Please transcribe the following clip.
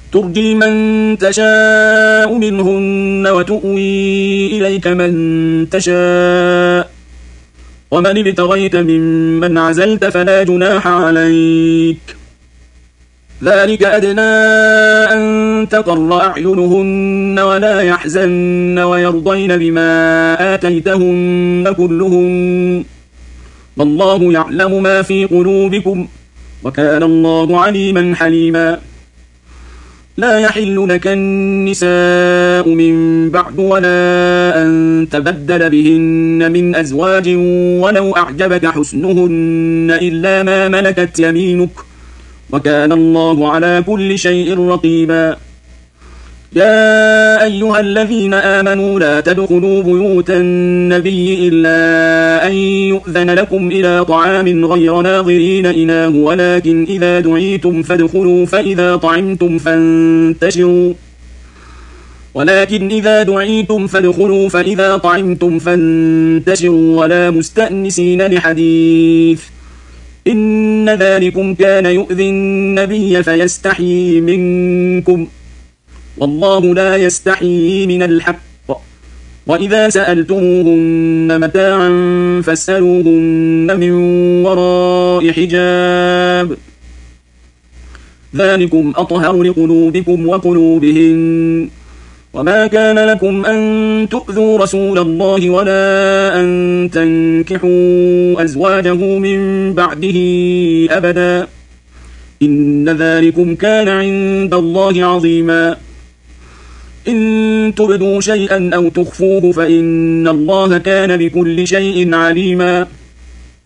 ترجي من تشاء منهن وتؤوي إليك من تشاء، ومن ابتغيت ممن عزلت فلا جناح عليك. ذلك أدنى أن تقر أعينهن ولا يحزن ويرضين بما آتيتهن كلهن، والله يعلم ما في قلوبكم وكان الله عليما حليما. لا يحل لك النساء من بعد ولا أن تبدل بهن من أزواج ولو أعجبك حسنهن إلا ما ملكت يمينك، وكان الله على كل شيء رقيبا. يا أيها الذين آمنوا لا تدخلوا بيوت النبي إلا أن يؤذن لكم إلى طعام غير ناظرين إناه ولكن إذا دعيتم فادخلوا فإذا طعمتم فانتشروا ولا مستأنسين لحديث، إن ذلكم كان يؤذي النبي فيستحيي منكم، والله لا يستحيي من الحق. وإذا سألتموهن متاعا فاسألوهن من وراء حجاب، ذلكم أطهر لقلوبكم وقلوبهن. وما كان لكم أن تؤذوا رسول الله ولا أن تنكحوا أزواجه من بعده أبدا، إن ذلكم كان عند الله عظيما. إن تبدوا شيئا أو تخفوه فإن الله كان بكل شيء عليما.